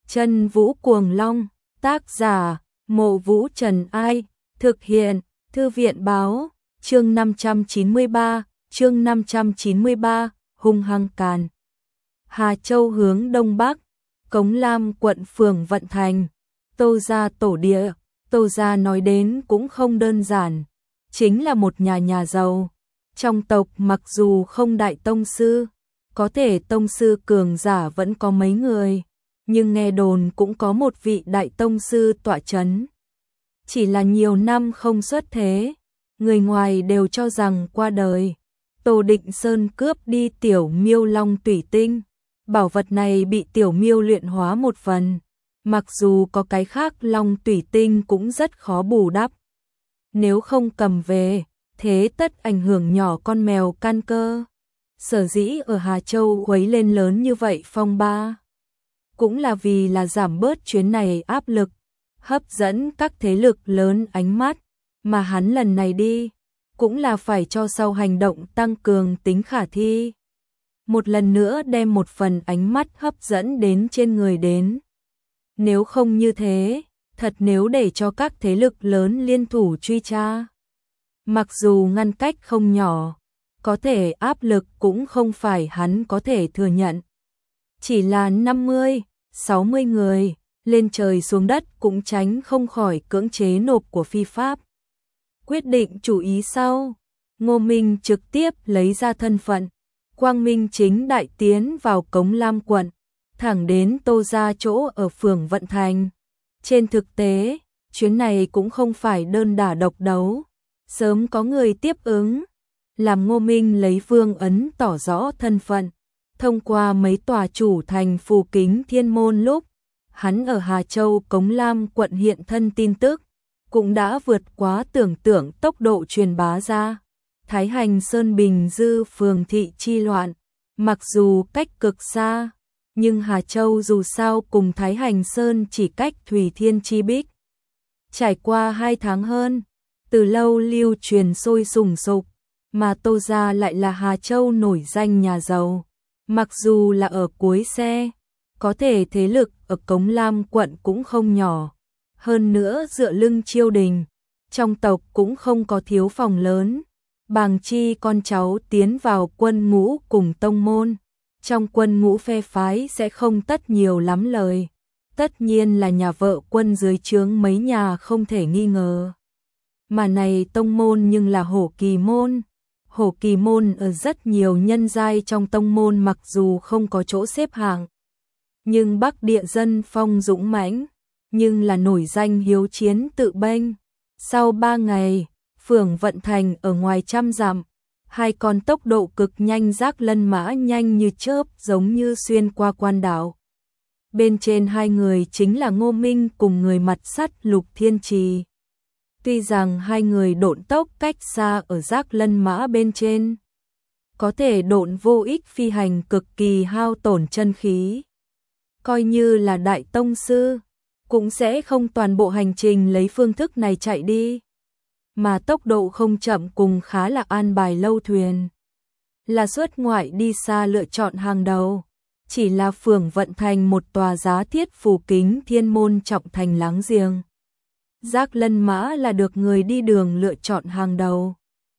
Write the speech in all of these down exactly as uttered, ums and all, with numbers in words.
Chân Vũ Cuồng Long, tác giả, Mộ Vũ Trần Ai, thực hiện, Thư viện Báo, chương năm trăm chín mươi ba, chương năm trăm chín mươi ba, hung hăng càn. Hà Châu hướng đông bắc, Cống Lam quận phường Vận Thành, Tô gia tổ địa, Tô gia nói đến cũng không đơn giản, chính là một nhà nhà giàu. Trong tộc mặc dù không đại tông sư, có thể tông sư cường giả vẫn có mấy người, nhưng nghe đồn cũng có một vị đại tông sư tọa chấn. Chỉ là nhiều năm không xuất thế, người ngoài đều cho rằng qua đời. Tô Định Sơn cướp đi tiểu miêu long tủy tinh, bảo vật này bị tiểu miêu luyện hóa một phần, mặc dù có cái khác long tủy tinh cũng rất khó bù đắp. Nếu không cầm về, thế tất ảnh hưởng nhỏ con mèo can cơ. Sở dĩ ở Hà Châu quấy lên lớn như vậy phong ba, cũng là vì là giảm bớt chuyến này áp lực, hấp dẫn các thế lực lớn ánh mắt, mà hắn lần này đi, cũng là phải cho sau hành động tăng cường tính khả thi. Một lần nữa đem một phần ánh mắt hấp dẫn đến trên người đến. Nếu không như thế, thật nếu để cho các thế lực lớn liên thủ truy tra, mặc dù ngăn cách không nhỏ, có thể áp lực cũng không phải hắn có thể thừa nhận. Chỉ là năm mươi, sáu mươi người, lên trời xuống đất cũng tránh không khỏi cưỡng chế nộp của phi pháp. Quyết định chủ ý sau, Ngô Minh trực tiếp lấy ra thân phận, quang minh chính đại tiến vào Cống Lam quận, thẳng đến Tô gia chỗ ở phường Vận Thành. Trên thực tế, chuyến này cũng không phải đơn đả độc đấu, sớm có người tiếp ứng, làm Ngô Minh lấy vương ấn tỏ rõ thân phận. Thông qua mấy tòa chủ thành phù kính thiên môn lúc, hắn ở Hà Châu Cống Lam quận hiện thân tin tức, cũng đã vượt quá tưởng tượng tốc độ truyền bá ra. Thái Hành Sơn Bình Dư phường thị chi loạn, mặc dù cách cực xa, nhưng Hà Châu dù sao cùng Thái Hành Sơn chỉ cách Thủy Thiên chi bích. Trải qua hai tháng hơn, từ lâu lưu truyền sôi sùng sục, mà Tô gia lại là Hà Châu nổi danh nhà giàu. Mặc dù là ở cuối xe, có thể thế lực ở Cống Lam quận cũng không nhỏ. Hơn nữa dựa lưng triều đình, trong tộc cũng không có thiếu phòng lớn. Bàng chi con cháu tiến vào quân ngũ cùng tông môn, trong quân ngũ phe phái sẽ không tất nhiều lắm lời. Tất nhiên là nhà vợ quân dưới trướng mấy nhà không thể nghi ngờ. Mà này tông môn nhưng là Hổ Kỳ môn. Hổ Kỳ môn ở rất nhiều nhân giai trong tông môn mặc dù không có chỗ xếp hạng, nhưng Bắc địa dân phong dũng mãnh, nhưng là nổi danh hiếu chiến tự bênh. Sau ba ngày, phường Vận Thành ở ngoài trăm dặm, hai con tốc độ cực nhanh giác lân mã nhanh như chớp giống như xuyên qua quan đảo. Bên trên hai người chính là Ngô Minh cùng người mặt sắt Lục Thiên Trì. Tuy rằng hai người độn tốc cách xa ở giác lân mã bên trên, có thể độn vô ích phi hành cực kỳ hao tổn chân khí. Coi như là đại tông sư, cũng sẽ không toàn bộ hành trình lấy phương thức này chạy đi. Mà tốc độ không chậm cùng khá là an bài lâu thuyền. Là xuất ngoại đi xa lựa chọn hàng đầu. Chỉ là phường Vận Thành một tòa giá thiết phù kính thiên môn trọng thành láng giềng. Giác lân mã là được người đi đường lựa chọn hàng đầu.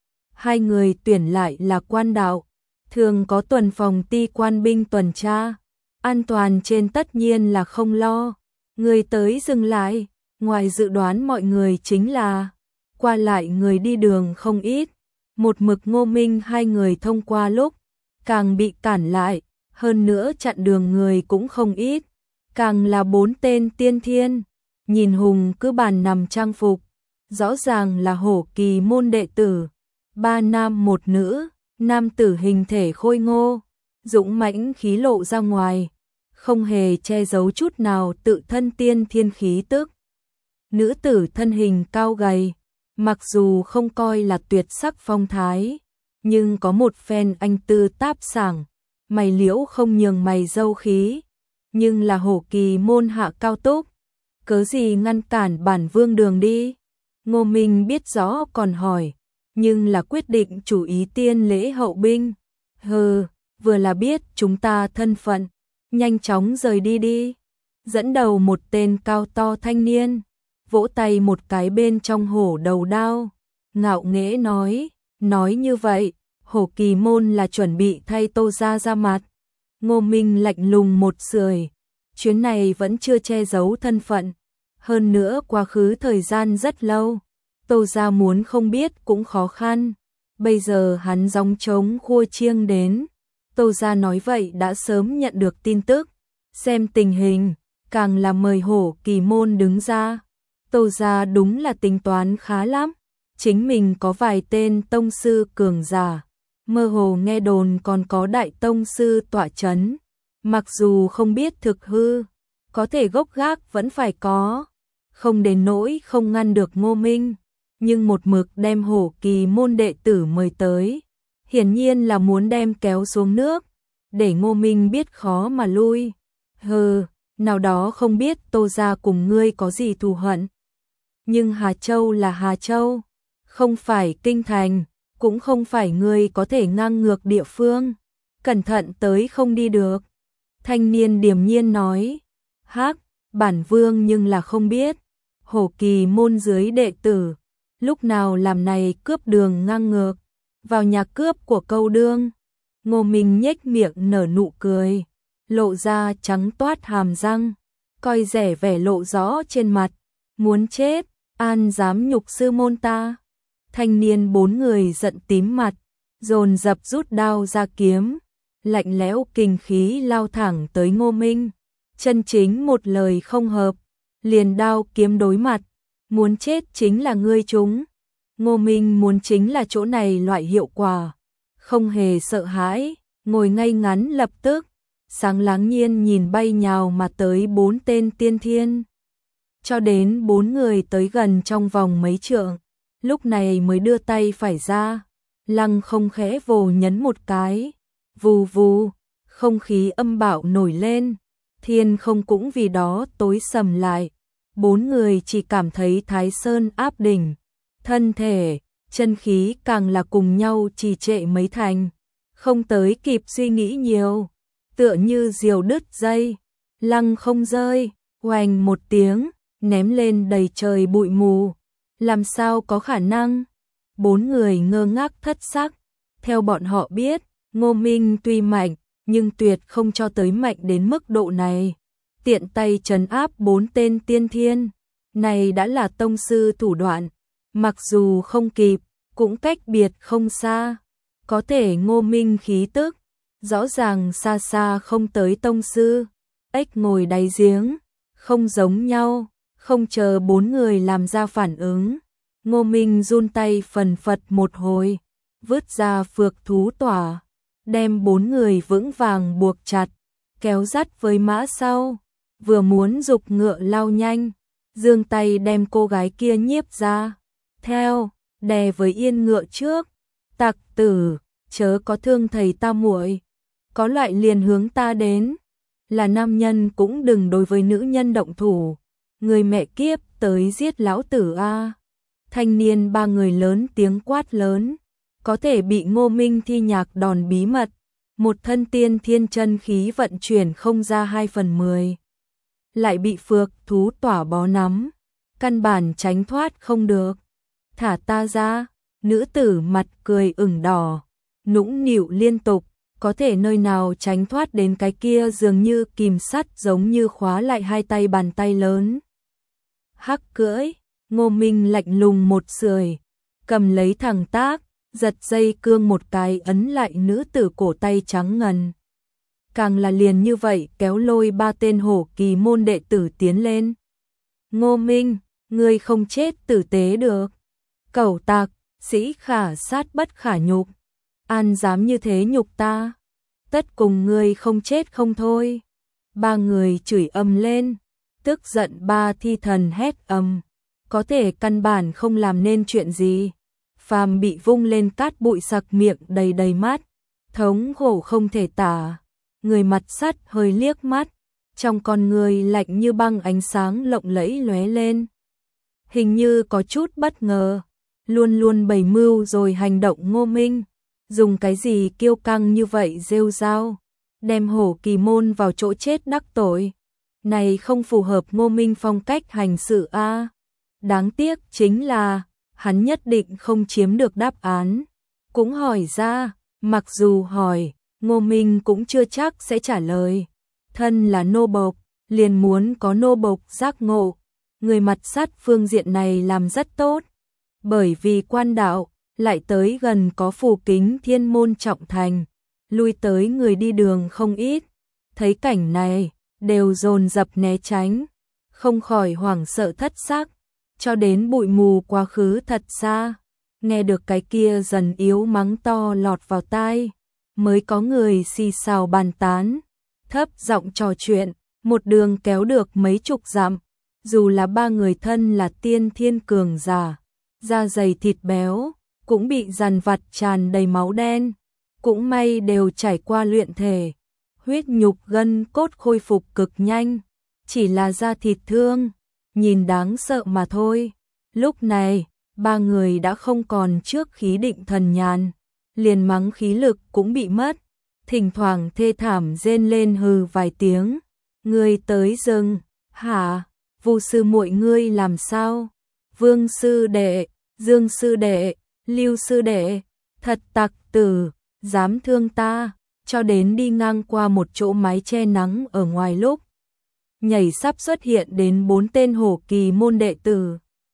Hai người tuyển lại là quan đạo, thường có tuần phòng ti quan binh tuần tra. An toàn trên tất nhiên là không lo. Người tới dừng lại, ngoài dự đoán mọi người chính là qua lại người đi đường không ít. Một mực Ngô Minh hai người thông qua lúc, càng bị cản lại, hơn nữa chặn đường người cũng không ít. Càng là bốn tên tiên thiên, nhìn hùng cứ bàn nằm trang phục, rõ ràng là Hổ Kỳ môn đệ tử. Ba nam một nữ, nam tử hình thể khôi ngô, dũng mãnh khí lộ ra ngoài, không hề che giấu chút nào tự thân tiên thiên khí tức. Nữ tử thân hình cao gầy, mặc dù không coi là tuyệt sắc phong thái, nhưng có một phen anh tư táp sảng, mày liễu không nhường mày dâu khí, nhưng là Hổ Kỳ môn hạ cao túc, cớ gì ngăn cản bản vương đường đi. Ngô Minh biết rõ còn hỏi, nhưng là quyết định chủ ý tiên lễ hậu binh. Hừ, vừa là biết chúng ta thân phận, nhanh chóng rời đi đi. dẫn đầu một tên cao to thanh niên, vỗ tay một cái bên trong hổ đầu đao, ngạo nghễ nói, nói như vậy, Hổ Kỳ Môn là chuẩn bị thay Tô gia ra mặt. Ngô Minh lạnh lùng một sưởi, chuyến này vẫn chưa che giấu thân phận, hơn nữa quá khứ thời gian rất lâu, Tô gia muốn không biết cũng khó khăn, bây giờ hắn gióng trống khua chiêng đến, Tô gia nói vậy đã sớm nhận được tin tức, xem tình hình, càng là mời Hổ Kỳ Môn đứng ra. Tô gia đúng là tính toán khá lắm, chính mình có vài tên tông sư cường giả, mơ hồ nghe đồn còn có đại tông sư tọa chấn, mặc dù không biết thực hư, có thể gốc gác vẫn phải có, không đến nỗi không ngăn được Ngô Minh, nhưng một mực đem Hổ Kỳ Môn đệ tử mời tới, hiển nhiên là muốn đem kéo xuống nước, để Ngô Minh biết khó mà lui. Hừ, nào đó không biết Tô gia cùng ngươi có gì thù hận. Nhưng Hà Châu là Hà Châu, không phải kinh thành, cũng không phải ngươi có thể ngang ngược địa phương, cẩn thận tới không đi được. Thanh niên điềm nhiên nói, hắc, bản vương nhưng là không biết, Hổ Kỳ Môn dưới đệ tử, lúc nào làm này cướp đường ngang ngược, vào nhà cướp của câu đương. Ngô Minh nhếch miệng nở nụ cười, lộ ra trắng toát hàm răng, coi rẻ vẻ lộ rõ trên mặt, muốn chết, an dám nhục sư môn ta. Thanh niên bốn người giận tím mặt, dồn dập rút đao ra kiếm, lạnh lẽo kinh khí lao thẳng tới Ngô Minh, chân chính một lời không hợp, liền đao kiếm đối mặt, muốn chết chính là ngươi chúng. Ngô Minh muốn chính là chỗ này loại hiệu quả, không hề sợ hãi, ngồi ngay ngắn lập tức, sáng láng nhiên nhìn bay nhào mà tới bốn tên tiên thiên. Cho đến bốn người tới gần trong vòng mấy trượng, lúc này mới đưa tay phải ra, lăng không khẽ vồ nhấn một cái, vù vù, không khí âm bạo nổi lên, thiên không cũng vì đó tối sầm lại, bốn người chỉ cảm thấy Thái Sơn áp đỉnh, thân thể, chân khí càng là cùng nhau trì trệ mấy thành, không tới kịp suy nghĩ nhiều, tựa như diều đứt dây, lăng không rơi, oành một tiếng, ném lên đầy trời bụi mù, làm sao có khả năng? Bốn người ngơ ngác thất sắc, theo bọn họ biết, Ngô Minh tuy mạnh, nhưng tuyệt không cho tới mạnh đến mức độ này, tiện tay trấn áp bốn tên tiên thiên, này đã là tông sư thủ đoạn, mặc dù không kịp, cũng cách biệt không xa, có thể Ngô Minh khí tức, rõ ràng xa xa không tới tông sư, ếch ngồi đáy giếng, không giống nhau, không chờ bốn người làm ra phản ứng, Ngô Minh run tay phần phật một hồi, vứt ra phược thú tỏa, đem bốn người vững vàng buộc chặt, kéo dắt với mã sau, vừa muốn giục ngựa lao nhanh, giương tay đem cô gái kia nhiếp ra, theo, đè với yên ngựa trước, tặc tử, chớ có thương thầy ta muội, có loại liền hướng ta đến, là nam nhân cũng đừng đối với nữ nhân động thủ, người mẹ kiếp tới giết lão tử a. Thanh niên ba người lớn tiếng quát lớn, có thể bị Ngô Minh thi nhạc đòn bí mật, một thân tiên thiên chân khí vận chuyển không ra hai phần mười, lại bị phược thú tỏa bó nắm, căn bản tránh thoát không được. Thả ta ra, nữ tử mặt cười ửng đỏ, nũng nịu liên tục, có thể nơi nào tránh thoát đến cái kia dường như kìm sắt giống như khóa lại hai tay bàn tay lớn. Hắc cưỡi, Ngô Minh lạnh lùng một sưởi, cầm lấy thẳng tác, giật dây cương một cái ấn lại nữ tử cổ tay trắng ngần. Càng là liền như vậy kéo lôi ba tên Hổ Kỳ Môn đệ tử tiến lên. Ngô Minh, ngươi không chết tử tế được. Cẩu tặc, sĩ khả sát bất khả nhục. An dám như thế nhục ta. Tất cùng ngươi không chết không thôi. Ba người chửi ầm lên, tức giận ba thi thần hét ầm, có thể căn bản không làm nên chuyện gì. Phàm bị vung lên cát bụi sặc miệng đầy đầy mắt, thống khổ không thể tả. Người mặt sắt hơi liếc mắt, trong con người lạnh như băng ánh sáng lộng lẫy lóe lên. Hình như có chút bất ngờ, luôn luôn bày mưu rồi hành động Ngô Minh, dùng cái gì kiêu căng như vậy rêu rao, đem Hổ Kỳ Môn vào chỗ chết đắc tội. này không phù hợp Ngô Minh phong cách hành sự a. Đáng tiếc chính là, hắn nhất định không chiếm được đáp án. Cũng hỏi ra, mặc dù hỏi, Ngô Minh cũng chưa chắc sẽ trả lời. Thân là nô bộc, liền muốn có nô bộc giác ngộ. Người mặt sát phương diện này làm rất tốt. Bởi vì quan đạo, lại tới gần có phù kính thiên môn trọng thành. Lui tới người đi đường không ít. Thấy cảnh này, đều dồn dập né tránh. Không khỏi hoảng sợ thất xác. Cho đến bụi mù quá khứ thật xa. Nghe được cái kia dần yếu mắng to lọt vào tai. Mới có người xì xào bàn tán. Thấp giọng trò chuyện. Một đường kéo được mấy chục dặm. Dù là ba người thân là tiên thiên cường giả, da dày thịt béo, cũng bị dằn vặt tràn đầy máu đen. Cũng may đều trải qua luyện thể, huyết nhục gân cốt khôi phục cực nhanh, chỉ là da thịt thương, nhìn đáng sợ mà thôi. Lúc này, ba người đã không còn trước khí định thần nhàn, liền mắng khí lực cũng bị mất, thỉnh thoảng thê thảm rên lên hừ vài tiếng. Ngươi tới rừng, hả? Vu sư muội ngươi làm sao? Vương sư đệ, Dương sư đệ, Lưu sư đệ, thật tặc tử, dám thương ta, cho đến đi ngang qua một chỗ mái che nắng ở ngoài lúc. Nhảy sắp xuất hiện đến bốn tên hổ kỳ môn đệ tử.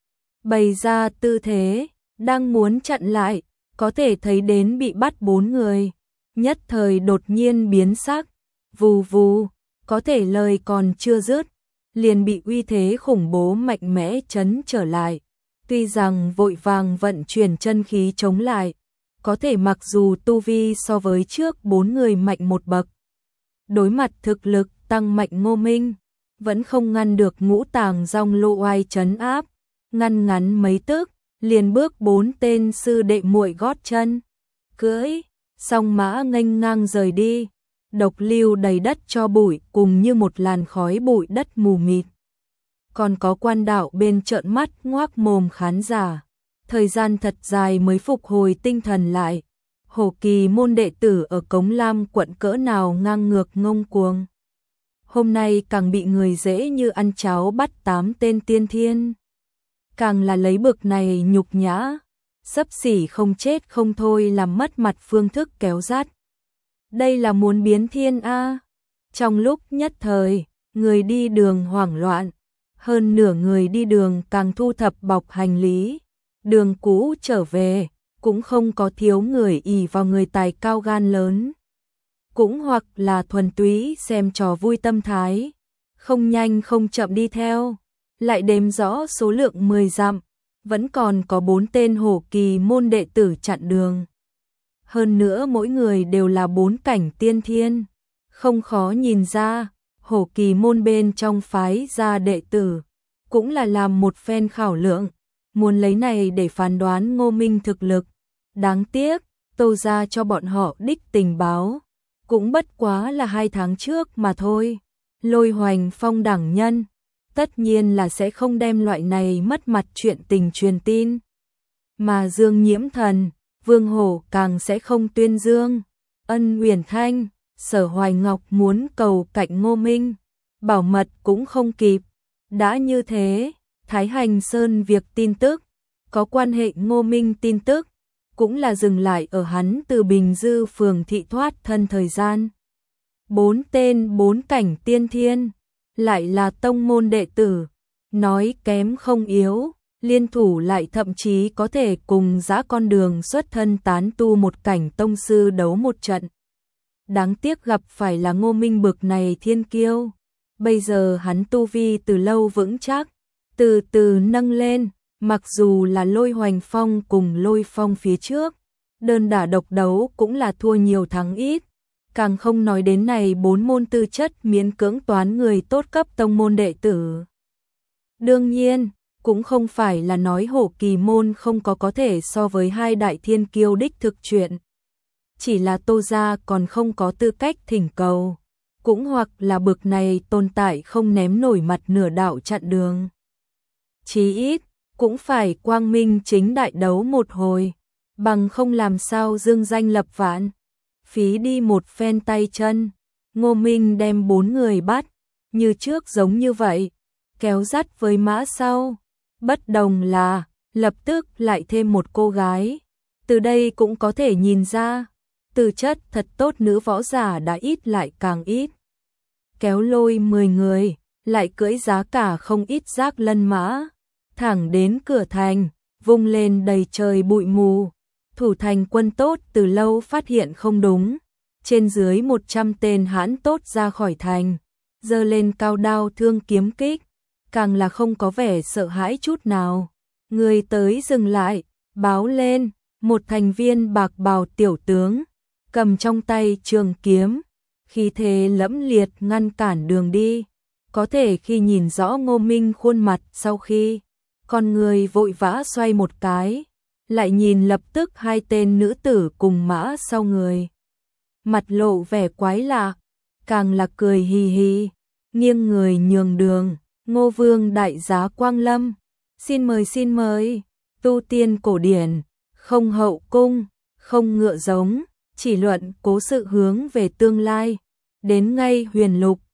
Bày ra tư thế, đang muốn chặn lại, có thể thấy đến bị bắt bốn người. Nhất thời đột nhiên biến sắc, vù vù, có thể lời còn chưa dứt. Liền bị uy thế khủng bố mạnh mẽ chấn trở lại. Tuy rằng vội vàng vận chuyển chân khí chống lại, có thể mặc dù tu vi so với trước bốn người mạnh một bậc, đối mặt thực lực tăng mạnh Ngô Minh, vẫn không ngăn được ngũ tàng dòng lộ oai chấn áp, ngăn ngắn mấy tức, liền bước bốn tên sư đệ muội gót chân, cưỡi, song mã nghênh ngang rời đi. Độc lưu đầy đất cho bụi cùng như một làn khói bụi đất mù mịt. Còn có quan đạo bên trợn mắt ngoác mồm khán giả. Thời gian thật dài mới phục hồi tinh thần lại. Hổ kỳ môn đệ tử ở Cống Lam quận cỡ nào ngang ngược ngông cuồng. Hôm nay càng bị người dễ như ăn cháo bắt tám tên tiên thiên. Càng là lấy bực này nhục nhã. Xấp xỉ không chết không thôi làm mất mặt phương thức kéo dắt. Đây là muốn biến thiên a. Trong lúc nhất thời, người đi đường hoảng loạn, hơn nửa người đi đường càng thu thập bọc hành lý, đường cũ trở về, cũng không có thiếu người ỷ vào người tài cao gan lớn. Cũng hoặc là thuần túy xem trò vui tâm thái, không nhanh không chậm đi theo, lại đếm rõ số lượng mười dặm, vẫn còn có bốn tên hổ kỳ môn đệ tử chặn đường. Hơn nữa mỗi người đều là bốn cảnh tiên thiên, không khó nhìn ra, hổ kỳ môn bên trong phái ra đệ tử, cũng là làm một phen khảo lượng, muốn lấy này để phán đoán Ngô Minh thực lực. Đáng tiếc, Tô ra cho bọn họ đích tình báo, cũng bất quá là hai tháng trước mà thôi. Lôi Hoành Phong đẳng nhân, tất nhiên là sẽ không đem loại này mất mặt chuyện tình truyền tin. Mà Dương Nhiễm Thần, Vương Hổ càng sẽ không tuyên dương. Ân Uyển Thanh, Sở Hoài Ngọc muốn cầu cạnh Ngô Minh, bảo mật cũng không kịp. Đã như thế, Thái Hành Sơn việc tin tức, có quan hệ Ngô Minh tin tức, cũng là dừng lại ở hắn từ Bình Dư phường thị thoát thân thời gian. Bốn tên bốn cảnh tiên thiên, lại là tông môn đệ tử, nói kém không yếu. Liên thủ lại thậm chí có thể cùng dã con đường xuất thân tán tu một cảnh tông sư đấu một trận. Đáng tiếc gặp phải là Ngô Minh bực này thiên kiêu. Bây giờ hắn tu vi từ lâu vững chắc, từ từ nâng lên, mặc dù là Lôi Hoành Phong cùng Lôi Phong phía trước, đơn đả độc đấu cũng là thua nhiều thắng ít. Càng không nói đến này bốn môn tư chất miễn cưỡng toán người tốt cấp tông môn đệ tử. Đương nhiên, cũng không phải là nói hổ kỳ môn không có có thể so với hai đại thiên kiêu đích thực chuyện. Chỉ là Tô gia còn không có tư cách thỉnh cầu, cũng hoặc là bực này tồn tại không ném nổi mặt nửa đạo chặn đường. Chí ít, cũng phải quang minh chính đại đấu một hồi, bằng không làm sao dương danh lập vạn. Phí đi một phen tay chân, Ngô Minh đem bốn người bắt, như trước giống như vậy, kéo dắt với mã sau. Bất đồng là, lập tức lại thêm một cô gái. Từ đây cũng có thể nhìn ra, tư chất thật tốt nữ võ giả đã ít lại càng ít. Kéo lôi mười người, lại cưỡi giá cả không ít giác lân mã, thẳng đến cửa thành, vung lên đầy trời bụi mù. Thủ thành quân tốt từ lâu phát hiện không đúng, trên dưới một trăm tên hãn tốt ra khỏi thành, giơ lên cao đao thương kiếm kích, càng là không có vẻ sợ hãi chút nào. Người tới dừng lại, báo lên, một thành viên bạc bào tiểu tướng, cầm trong tay trường kiếm, khí thế lẫm liệt ngăn cản đường đi. Có thể khi nhìn rõ Ngô Minh khuôn mặt sau khi, con người vội vã xoay một cái, lại nhìn lập tức hai tên nữ tử cùng mã sau người. Mặt lộ vẻ quái lạ, càng là cười hì hì, nghiêng người nhường đường. Ngô Vương đại giá quang lâm, xin mời xin mời. Tu tiên cổ điển, không hậu cung, không ngựa giống, chỉ luận cố sự hướng về tương lai. Đến ngay huyền lục,